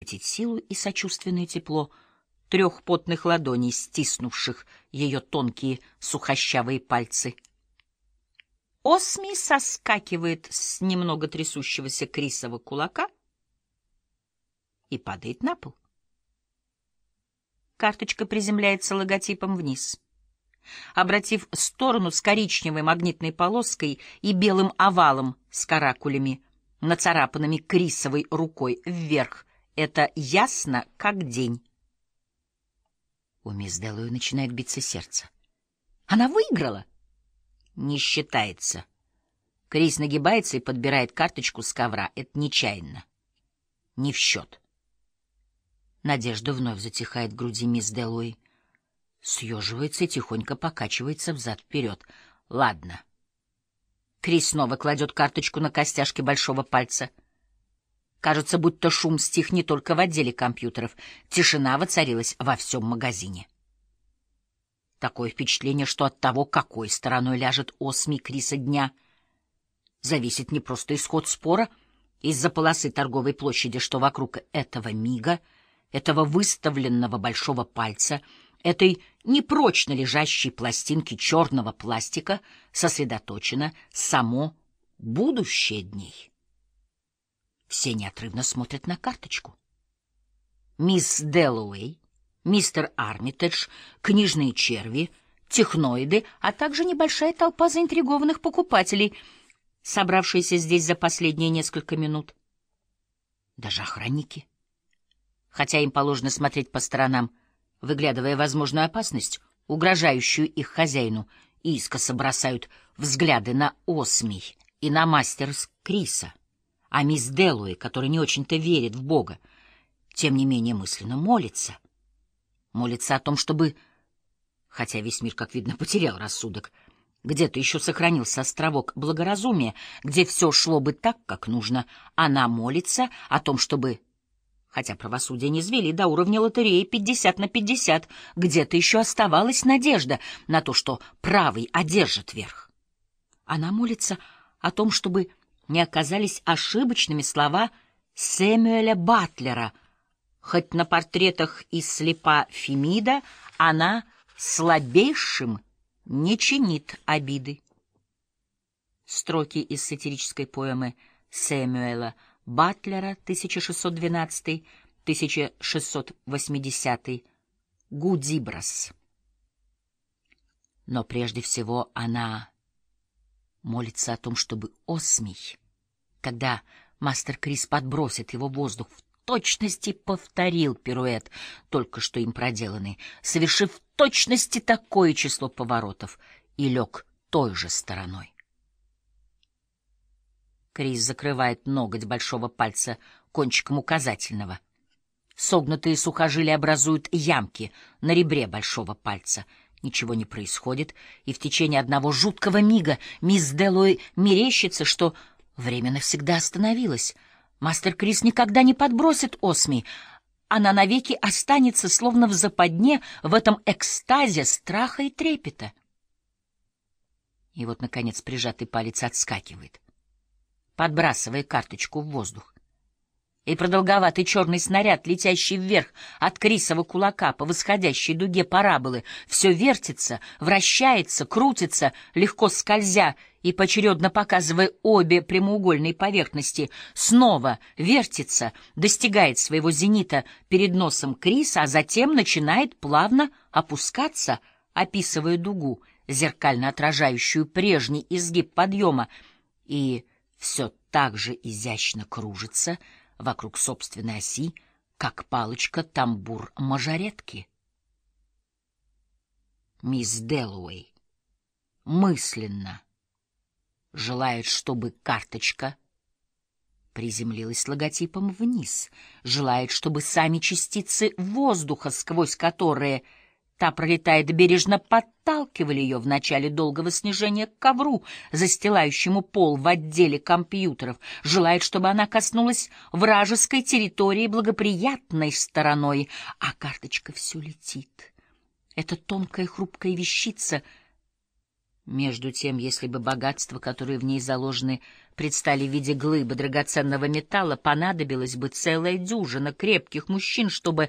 ощутить силу и сочувственное тепло трех потных ладоней, стиснувших ее тонкие сухощавые пальцы. Осми соскакивает с немного трясущегося Крисова кулака и падает на пол. Карточка приземляется логотипом вниз. Обратив сторону с коричневой магнитной полоской и белым овалом с каракулями, нацарапанными Крисовой рукой вверх, это ясно, как день. У мисс Дэллоуэй начинает биться сердце. Она выиграла? Не считается. Крис нагибается и подбирает карточку с ковра. Это нечаянно. Не в счет. Надежда вновь затихает в груди мисс Дэллоуэй. Съеживается и тихонько покачивается взад-вперед. Ладно. Крис снова кладет карточку на костяшки большого пальца. Кажется, будто шум стих не только в отделе компьютеров. Тишина воцарилась во всем магазине. Такое впечатление, что от того, какой стороной ляжет Осми Криса дня, зависит не просто исход спора из-за полосы торговой площади, что вокруг этого мига, этого выставленного большого пальца, этой непрочно лежащей пластинки черного пластика сосредоточено само будущее дней. Все неотрывно смотрят на карточку. Мисс Дэллоуэй, мистер Армитедж, книжные черви, техноиды, а также небольшая толпа заинтригованных покупателей, собравшаяся здесь за последние несколько минут. Даже охранники. Хотя им положено смотреть по сторонам, выглядывая возможную опасность, угрожающую их хозяину, искоса бросают взгляды на Осми и на мастерс Криса, а мисс Дэллоуэй, которая не очень-то верит в Бога, тем не менее мысленно молится. Молится о том, чтобы, хотя весь мир, как видно, потерял рассудок, где-то еще сохранился островок благоразумия, где все шло бы так, как нужно. Она молится о том, чтобы, хотя правосудие не низвели до уровня лотереи 50/50, где-то еще оставалась надежда на то, что правый одержит верх. Она молится о том, чтобы не оказались ошибочными слова Сэмюэля Батлера, хоть на портретах из слепа Фемида она слабейшим не чинит обиды. Строки из сатирической поэмы Сэмюэла Батлера 1612-1680 «Гудибрас». Но прежде всего она молится о том, чтобы Осмий, когда мастер Крис подбросит его в воздух, в точности повторил пируэт, только что им проделанный, совершив в точности такое число поворотов, и лег той же стороной. Крис закрывает ноготь большого пальца кончиком указательного. Согнутые сухожилия образуют ямки на ребре большого пальца. Ничего не происходит, и в течение одного жуткого мига мисс Дэллоуэй мерещится, что время навсегда остановилось. Мастер Крис никогда не подбросит Осми. Она навеки останется, словно в западне, в этом экстазе страха и трепета. И вот, наконец, прижатый палец отскакивает, подбрасывая карточку в воздух. И продолговатый черный снаряд, летящий вверх от Крисова кулака по восходящей дуге параболы, все вертится, вращается, крутится, легко скользя и поочередно показывая обе прямоугольные поверхности, снова вертится, достигает своего зенита перед носом Криса, а затем начинает плавно опускаться, описывая дугу, зеркально отражающую прежний изгиб подъема, и все так же изящно кружится вокруг собственной оси, как палочка-тамбур мажоретки. Мисс Дэллоуэй мысленно желает, чтобы карточка приземлилась логотипом вниз, желает, чтобы сами частицы воздуха, сквозь которые та пролетает, бережно подталкивали ее в начале долгого снижения к ковру, застилающему пол в отделе компьютеров, желает, чтобы она коснулась вражеской территории благоприятной стороной, а карточка все летит. Эта тонкая хрупкая вещица Между тем, если бы богатства, которые в ней заложены, предстали в виде глыбы драгоценного металла, понадобилась бы целая дюжина крепких мужчин, чтобы